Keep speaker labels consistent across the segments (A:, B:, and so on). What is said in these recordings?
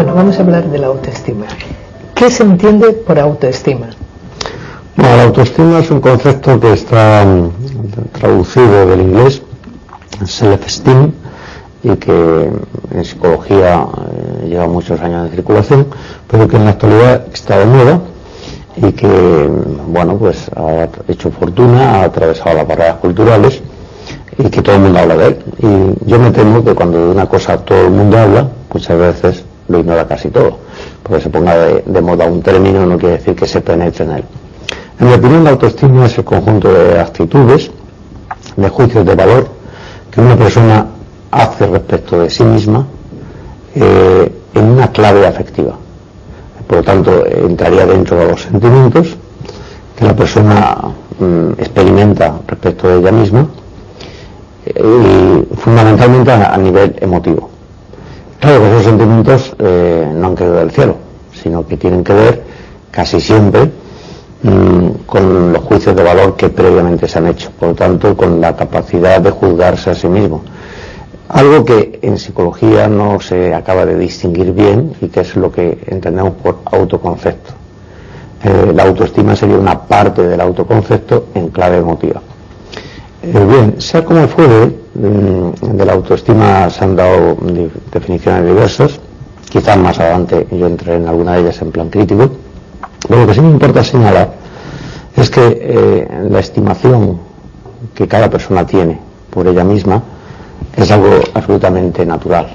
A: Bueno, vamos a hablar de la autoestima. ¿Qué se entiende por autoestima?
B: Bueno, la autoestima es un concepto que está traducido del inglés self-esteem y que en psicología lleva muchos años de circulación, pero que en la actualidad está de moda y que, bueno, pues ha hecho fortuna, ha atravesado las barreras culturales y que todo el mundo habla de él. Y yo me temo que cuando de una cosa todo el mundo habla, muchas veces lo ignora casi todo. Porque se ponga de moda un término no quiere decir que se penetre en él. En mi opinión, la autoestima es el conjunto de actitudes, de juicios de valor que una persona hace respecto de sí misma en una clave afectiva. Por lo tanto, entraría dentro de los sentimientos que la persona experimenta respecto de ella misma y fundamentalmente a nivel emotivo. Claro que esos sentimientos no han caído del cielo, sino que tienen que ver casi siempre con los juicios de valor que previamente se han hecho, por lo tanto con la capacidad de juzgarse a sí mismo. Algo que en psicología no se acaba de distinguir bien y que es lo que entendemos por autoconcepto. La autoestima sería una parte del autoconcepto en clave emotiva. Bien, sea como fuere, de la autoestima se han dado definiciones diversas, quizás más adelante yo entraré en alguna de ellas en plan crítico, pero lo que sí me importa señalar es que la estimación que cada persona tiene por ella misma es algo absolutamente natural.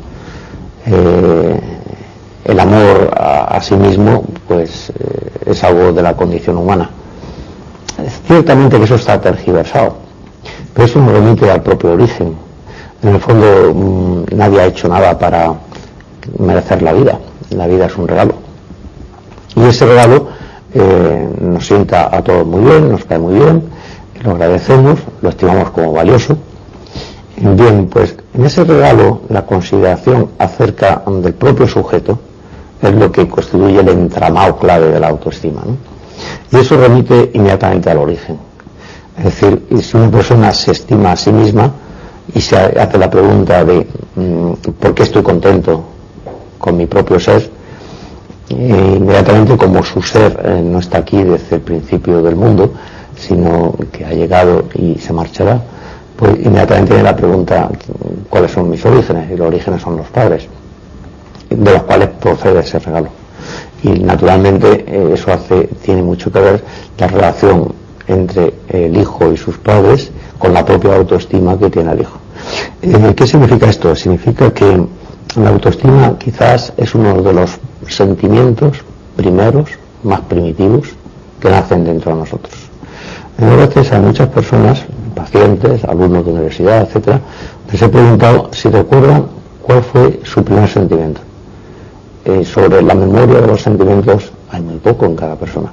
B: El amor a sí mismo pues es algo de la condición humana. Ciertamente que eso está tergiversado, pero eso nos remite al propio origen. En el fondo nadie ha hecho nada para merecer la vida. La vida es un regalo y ese regalo nos sienta a todos muy bien, nos cae muy bien, lo agradecemos, lo estimamos como valioso. Bien, pues en ese regalo la consideración acerca del propio sujeto es lo que constituye el entramado clave de la autoestima, ¿no? Y eso remite inmediatamente al origen. Es decir, si una persona se estima a sí misma y se hace la pregunta de ¿por qué estoy contento con mi propio ser? Inmediatamente, como su ser no está aquí desde el principio del mundo, sino que ha llegado y se marchará, pues inmediatamente viene la pregunta ¿cuáles son mis orígenes? Y los orígenes son los padres, de los cuales procede ese regalo. Y naturalmente eso tiene mucho que ver la relación entre el hijo y sus padres con la propia autoestima que tiene el hijo. ¿Qué significa esto? Significa que la autoestima quizás es uno de los sentimientos primeros, más primitivos, que nacen dentro de nosotros. A veces hay muchas personas, pacientes, alumnos de universidad, etcétera, les he preguntado si recuerdan cuál fue su primer sentimiento. Sobre la memoria de los sentimientos hay muy poco en cada persona.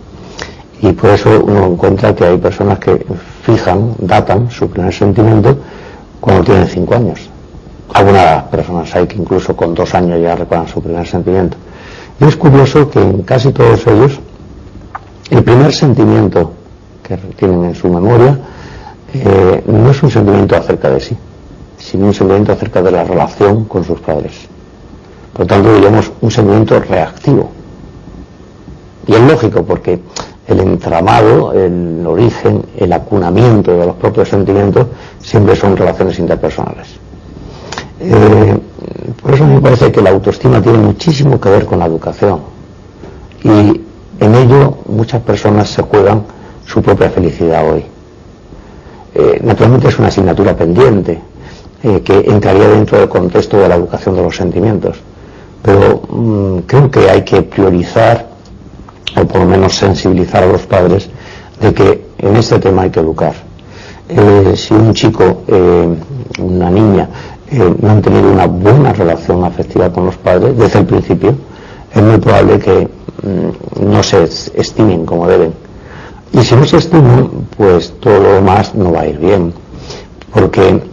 B: Y por eso uno encuentra que hay personas que datan su primer sentimiento cuando tienen 5 años. Algunas personas hay que incluso con 2 años ya recuerdan su primer sentimiento. Y es curioso que en casi todos ellos el primer sentimiento que tienen en su memoria no es un sentimiento acerca de sí, sino un sentimiento acerca de la relación con sus padres. Por lo tanto, diríamos un sentimiento reactivo. Y es lógico porque el entramado, el origen, el acunamiento de los propios sentimientos siempre son relaciones interpersonales. Por eso me parece que la autoestima tiene muchísimo que ver con la educación y en ello muchas personas se juegan su propia felicidad hoy. Naturalmente es una asignatura pendiente que entraría dentro del contexto de la educación de los sentimientos, pero creo que hay que priorizar o por lo menos sensibilizar a los padres de que en este tema hay que educar. Si un chico, una niña, no han tenido una buena relación afectiva con los padres desde el principio, es muy probable que no se estimen como deben. Y si no se estiman, pues todo lo demás no va a ir bien, porque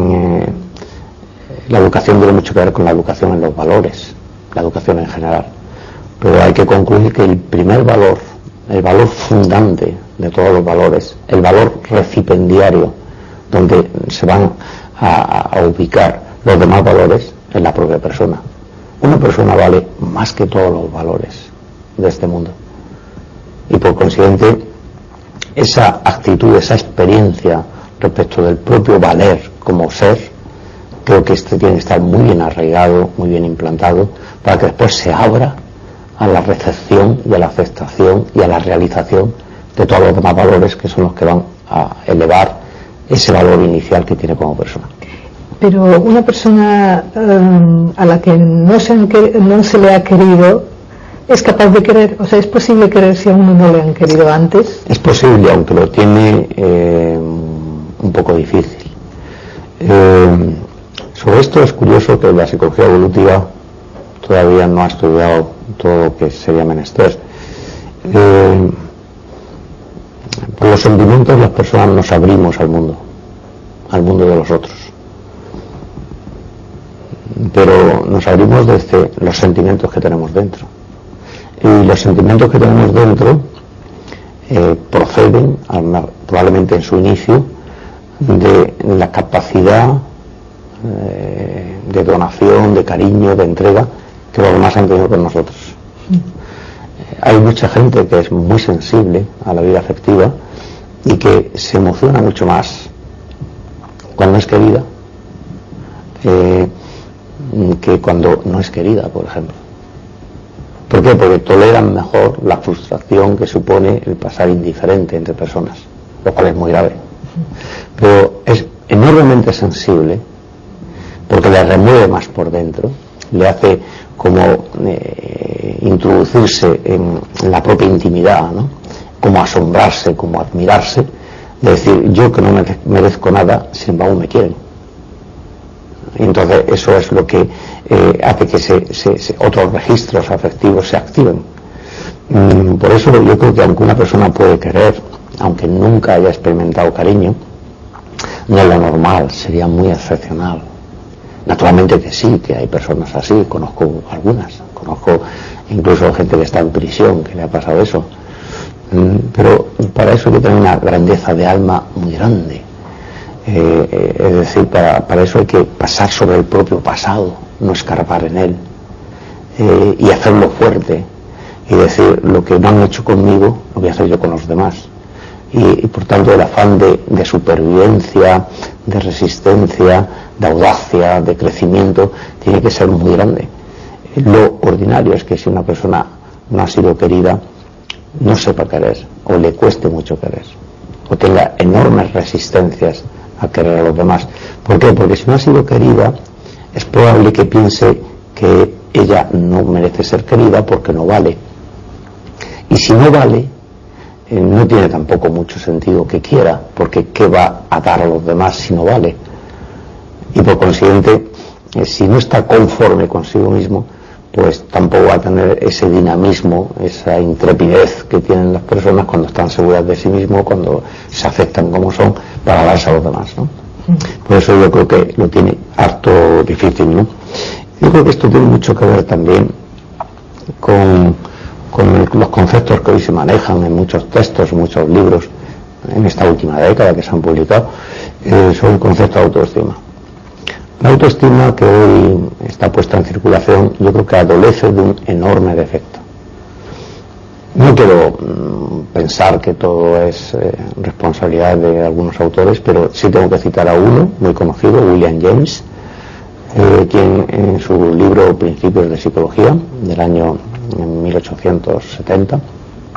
B: la educación tiene mucho que ver con la educación en los valores, la educación en general. Pero hay que concluir que el primer valor, el valor fundante de todos los valores, el valor recipendiario, donde se van a ubicar los demás valores, es la propia persona. una persona vale más que todos los valores de este mundo. Y por consiguiente, esa actitud, esa experiencia respecto del propio valer como ser, creo que este tiene que estar muy bien arraigado, muy bien implantado, para que después se abra a la recepción y a la aceptación y a la realización de todos los demás valores, que son los que van a elevar ese valor inicial que tiene como persona.
A: Pero una persona a la que no se le ha querido, ¿es capaz de querer? O sea, ¿es posible querer si a uno no le han querido antes?
B: Es posible, aunque lo tiene un poco difícil. Sobre esto es curioso que la psicología evolutiva todavía no ha estudiado todo lo que sería menester. Por los sentimientos las personas nos abrimos al mundo de los otros. Pero nos abrimos desde los sentimientos que tenemos dentro. Y los sentimientos que tenemos dentro proceden, probablemente en su inicio, de la capacidad de donación, de cariño, de entrega que los demás han tenido con nosotros. Hay mucha gente que es muy sensible a la vida afectiva y que se emociona mucho más cuando es querida que cuando no es querida, por ejemplo. ¿Por qué? Porque toleran mejor la frustración que supone el pasar indiferente entre personas, lo cual es muy grave. Pero es enormemente sensible porque le remueve más por dentro, le hace como introducirse en la propia intimidad, ¿no? Como asombrarse, como admirarse, de decir, yo que no merezco nada, sin embargo me quieren. Y entonces eso es lo que hace que otros registros afectivos se activen. Por eso yo creo que aunque una persona puede querer, aunque nunca haya experimentado cariño, no es lo normal, sería muy excepcional. Naturalmente que sí, que hay personas así, conozco algunas, conozco incluso gente que está en prisión, que le ha pasado eso. Pero para eso hay que tener una grandeza de alma muy grande. Es decir, para eso hay que pasar sobre el propio pasado, no escarbar en él, y hacerlo fuerte, y decir, lo que no han hecho conmigo, lo voy a hacer yo con los demás. Y por tanto el afán de supervivencia, de resistencia, de audacia, de crecimiento, tiene que ser muy grande. Lo ordinario es que si una persona no ha sido querida, no sepa querer, o le cueste mucho querer, o tenga enormes resistencias a querer a los demás. ¿Por qué? Porque si no ha sido querida, es probable que piense que ella no merece ser querida porque no vale. Y si no vale, no tiene tampoco mucho sentido que quiera, porque ¿qué va a dar a los demás si no vale? Y por consiguiente, si no está conforme consigo mismo, pues tampoco va a tener ese dinamismo, esa intrepidez que tienen las personas cuando están seguras de sí mismo, cuando se aceptan como son, para darse a los demás, ¿no? Por eso yo creo que lo tiene harto difícil, ¿no? Yo creo que esto tiene mucho que ver también con los conceptos que hoy se manejan en muchos textos, muchos libros, en esta última década que se han publicado, sobre el concepto de autoestima. La autoestima que hoy está puesta en circulación, yo creo que adolece de un enorme defecto. No quiero pensar que todo es responsabilidad de algunos autores, pero sí tengo que citar a uno muy conocido, William James, quien en su libro Principios de Psicología, del año 1870,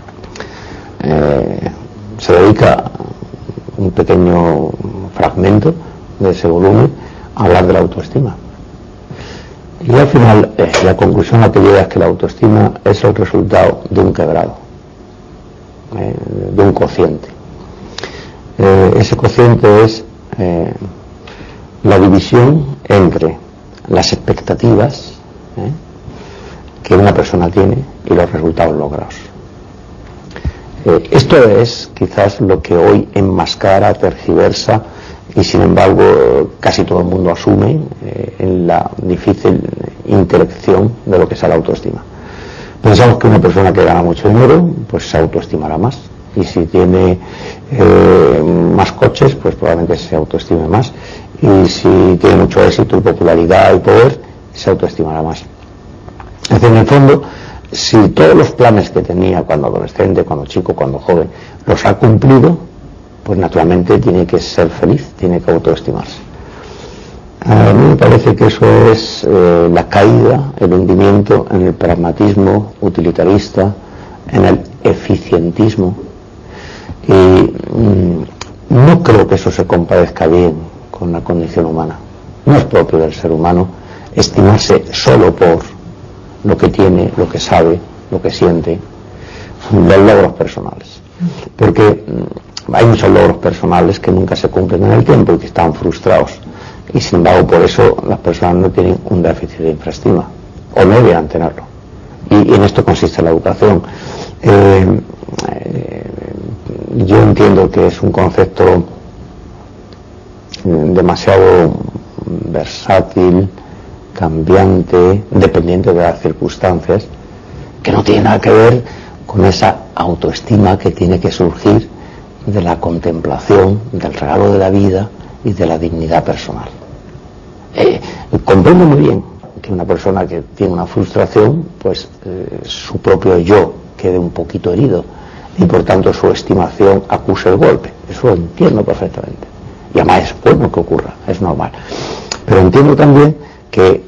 B: se dedica un pequeño fragmento de ese volumen a hablar de la autoestima. Y al final la conclusión a que llega es que la autoestima es el resultado de un quebrado, de un cociente. Ese cociente es la división entre las expectativas que una persona tiene y los resultados logrados. Esto es quizás lo que hoy enmascara, tergiversa y sin embargo casi todo el mundo asume en la difícil intelección de lo que es la autoestima. Pensamos que una persona que gana mucho dinero pues se autoestimará más, y si tiene más coches pues probablemente se autoestime más, y si tiene mucho éxito y popularidad y poder se autoestimará más. Es decir, en el fondo, si todos los planes que tenía cuando adolescente, cuando chico, cuando joven, los ha cumplido, pues naturalmente tiene que ser feliz, tiene que autoestimarse. A mí me parece que eso es la caída, el hundimiento en el pragmatismo utilitarista, en el eficientismo, y no creo que eso se compadezca bien con la condición humana. No es propio del ser humano estimarse solo por lo que tiene, lo que sabe, lo que siente, los logros personales, porque hay muchos logros personales que nunca se cumplen en el tiempo y que están frustrados, y sin embargo por eso las personas no tienen un déficit de infraestima, o no deberían tenerlo, y en esto consiste la educación. Yo entiendo que es un concepto demasiado versátil, cambiante, dependiente de las circunstancias, que no tiene nada que ver con esa autoestima que tiene que surgir de la contemplación, del regalo de la vida y de la dignidad personal. Comprendo muy bien que una persona que tiene una frustración, pues su propio yo quede un poquito herido y por tanto su estimación acuse el golpe. Eso lo entiendo perfectamente. Y además es bueno que ocurra, es normal. Pero entiendo también que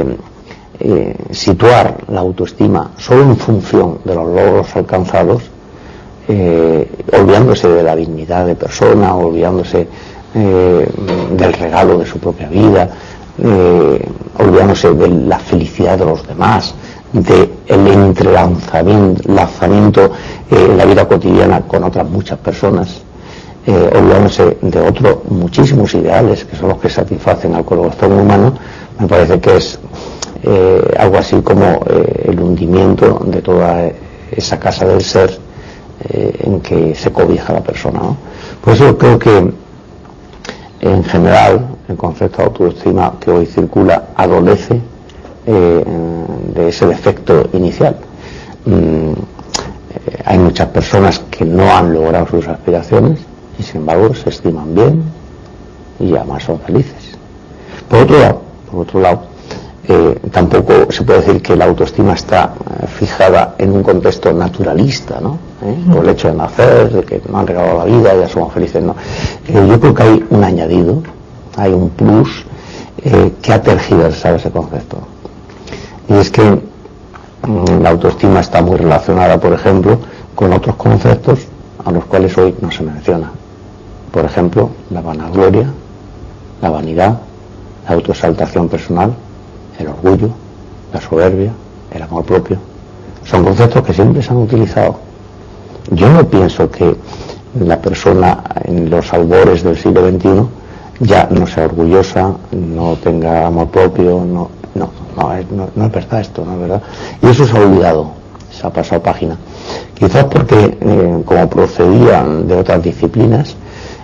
B: situar la autoestima solo en función de los logros alcanzados, olvidándose de la dignidad de persona, olvidándose del regalo de su propia vida, olvidándose de la felicidad de los demás, del entrelazamiento en la vida cotidiana con otras muchas personas, olvidándose de otros muchísimos ideales que son los que satisfacen al corazón humano. Me parece que es algo así como el hundimiento de toda esa casa del ser en que se cobija la persona, ¿no? Por eso creo que en general el concepto de autoestima que hoy circula adolece de ese defecto inicial. Hay muchas personas que no han logrado sus aspiraciones y sin embargo se estiman bien y además son felices. Por otro lado, tampoco se puede decir que la autoestima está fijada en un contexto naturalista, ¿no? Por el hecho de nacer, de que nos han regalado la vida, ya somos felices, ¿no? Yo creo que hay un añadido, hay un plus que ha tergiversado ese concepto. Y es que la autoestima está muy relacionada, por ejemplo, con otros conceptos a los cuales hoy no se menciona. Por ejemplo, la vanagloria, la vanidad, la autoexaltación personal, el orgullo, la soberbia, el amor propio. Son conceptos que siempre se han utilizado. Yo no pienso que la persona en los albores del siglo XXI ya no sea orgullosa, no tenga amor propio, no es verdad esto, no es verdad. Y eso se ha olvidado, se ha pasado página. Quizás porque, como procedía de otras disciplinas,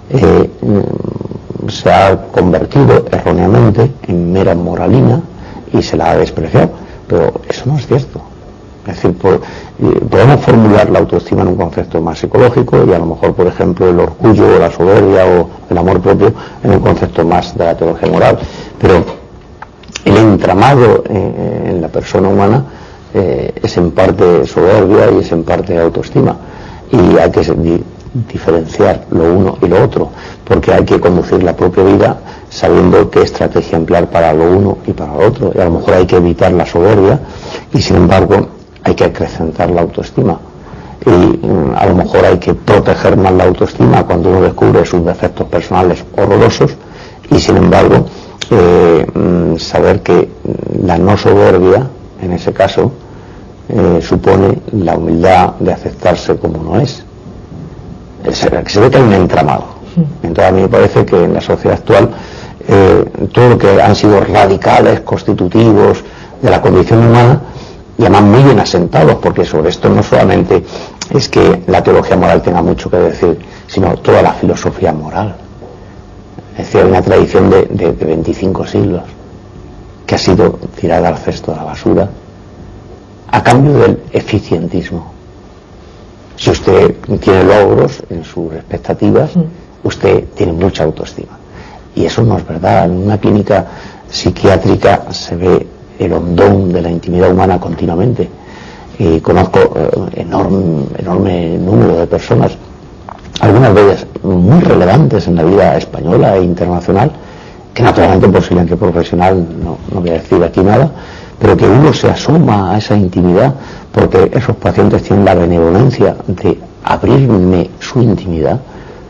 B: se ha convertido erróneamente en mera moralina y se la ha despreciado, pero eso no es cierto. Es decir, podemos formular la autoestima en un concepto más psicológico y a lo mejor, por ejemplo, el orgullo o la soberbia o el amor propio en un concepto más de la teología moral, pero el entramado en la persona humana es en parte soberbia y es en parte autoestima, y hay que diferenciar lo uno y lo otro, porque hay que conducir la propia vida sabiendo qué estrategia emplear para lo uno y para lo otro, y a lo mejor hay que evitar la soberbia y sin embargo hay que acrecentar la autoestima, y a lo mejor hay que proteger más la autoestima cuando uno descubre sus defectos personales horrorosos y sin embargo saber que la no soberbia en ese caso supone la humildad de aceptarse como uno es. Se ve que hay un entramado. Entonces a mí me parece que en la sociedad actual todo lo que han sido radicales, constitutivos de la condición humana, y además muy bien asentados, porque sobre esto no solamente es que la teología moral tenga mucho que decir, sino toda la filosofía moral. Es decir, hay una tradición de 25 siglos que ha sido tirada al cesto de la basura a cambio del eficientismo. Si usted tiene logros en sus expectativas, usted tiene mucha autoestima. Y eso no es verdad. En una clínica psiquiátrica se ve el hondón de la intimidad humana continuamente. Y conozco enorme número de personas, algunas de ellas muy relevantes en la vida española e internacional, que naturalmente por silencio profesional no voy a decir aquí nada, pero que uno se asoma a esa intimidad porque esos pacientes tienen la benevolencia de abrirme su intimidad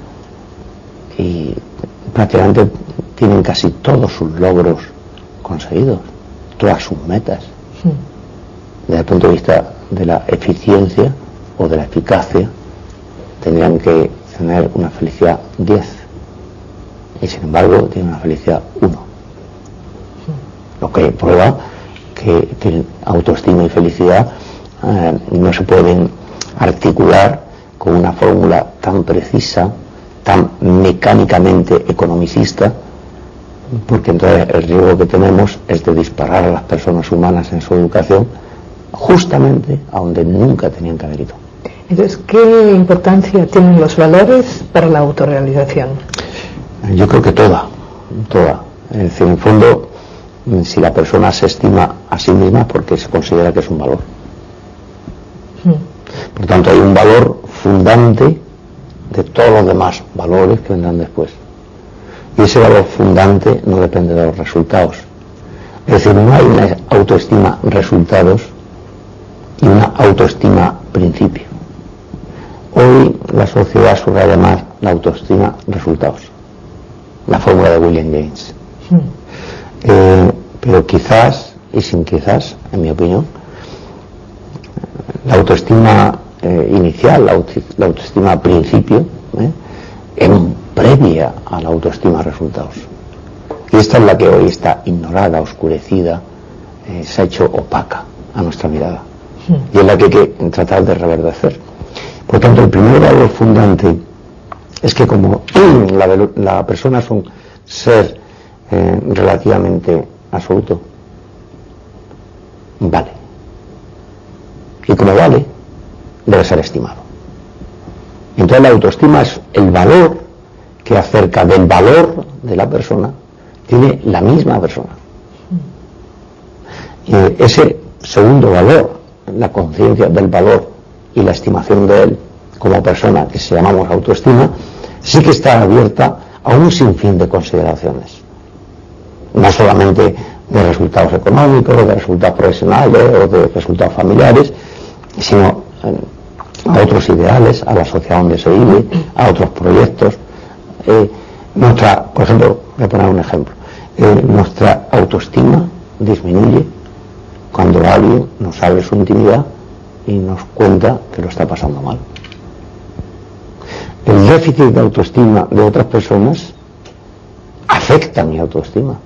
B: y prácticamente tienen casi todos sus logros conseguidos, todas sus metas. Desde el punto de vista de la eficiencia o de la eficacia, tendrían que tener una felicidad 10 y sin embargo tienen una felicidad 1, lo que prueba que autoestima y felicidad no se pueden articular con una fórmula tan precisa, tan mecánicamente economicista, porque entonces el riesgo que tenemos es de disparar a las personas humanas en su educación justamente a donde nunca tenían que haber ido.
A: Entonces, ¿qué importancia tienen los valores para la autorrealización?
B: Yo creo que toda. Es decir, en el fondo, si la persona se estima a sí misma es porque se considera que es un valor. Por tanto, hay un valor fundante de todos los demás valores que vendrán después. Y ese valor fundante no depende de los resultados. Es decir, no hay una autoestima resultados y una autoestima principio. Hoy la sociedad subraya más la autoestima resultados, la fórmula de William James. Pero quizás, y sin quizás, en mi opinión, la autoestima inicial, la autoestima principio, es previa a la autoestima resultados. Y esta es la que hoy está ignorada, oscurecida, se ha hecho opaca a nuestra mirada. Y es la que hay que tratar de reverdecer. Por tanto, el primer valor fundante es que como la persona es un ser relativamente absoluto, vale. Y como vale, debe ser estimado. Entonces la autoestima es el valor que acerca del valor de la persona tiene la misma persona. Y ese segundo valor, la conciencia del valor y la estimación de él como persona, que se llamamos autoestima, sí que está abierta a un sinfín de consideraciones. No solamente de resultados económicos, de resultados profesionales o de resultados familiares, sino a otros ideales, a la sociedad donde se vive, a otros proyectos. Por ejemplo, voy a poner un ejemplo. Nuestra autoestima disminuye cuando alguien nos abre su intimidad y nos cuenta que lo está pasando mal. El déficit de autoestima de otras personas afecta mi autoestima.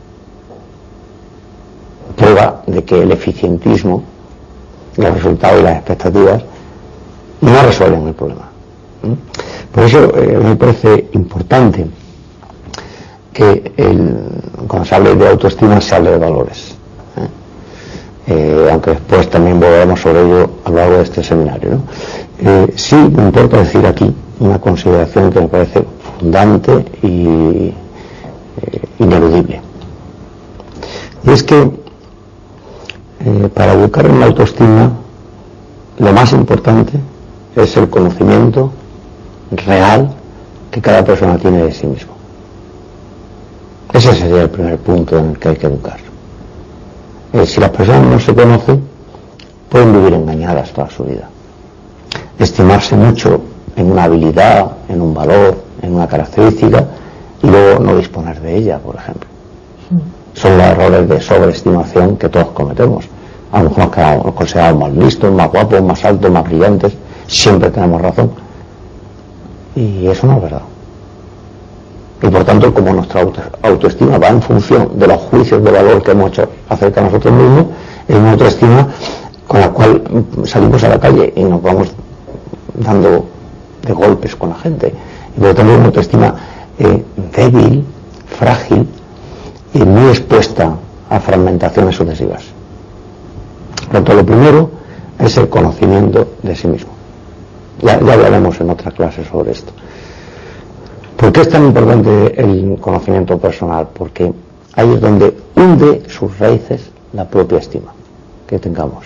B: Prueba de que el eficientismo, los resultados y las expectativas no resuelven el problema. Por eso me parece importante que cuando se hable de autoestima se hable de valores. Aunque después también volveremos sobre ello a lo largo de este seminario, ¿no? Sí me importa decir aquí una consideración que me parece fundante y ineludible. Y es que para educar en la autoestima lo más importante es el conocimiento real que cada persona tiene de sí mismo. Ese sería el primer punto en el que hay que educar. Si las personas no se conocen, pueden vivir engañadas toda su vida. Estimarse mucho en una habilidad, en un valor, en una característica, y luego no disponer de ella, por ejemplo. Son los errores de sobreestimación que todos cometemos. A lo mejor nos consideramos más listos, más guapos, más altos, más brillantes. Siempre tenemos razón. Y eso no es verdad. Y por tanto, como nuestra autoestima va en función de los juicios de valor que hemos hecho acerca de nosotros mismos, es una autoestima con la cual salimos a la calle y nos vamos dando de golpes con la gente. Y por lo tanto, una autoestima débil, frágil y muy expuesta a fragmentaciones sucesivas. Por lo tanto, lo primero es el conocimiento de sí mismo. Ya hablaremos en otra clase sobre esto. ¿Por qué es tan importante el conocimiento personal? Porque ahí es donde hunde sus raíces la propia estima que tengamos.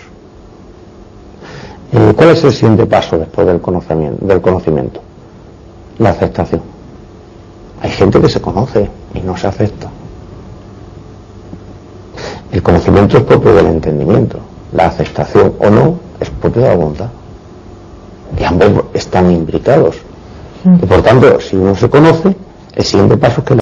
B: ¿Cuál es el siguiente paso después del conocimiento? La aceptación. Hay gente que se conoce y no se acepta. El conocimiento es propio del entendimiento. La aceptación o no es propio de la voluntad. Y ambos están imbricados. Y por tanto, si uno se conoce, el siguiente paso es que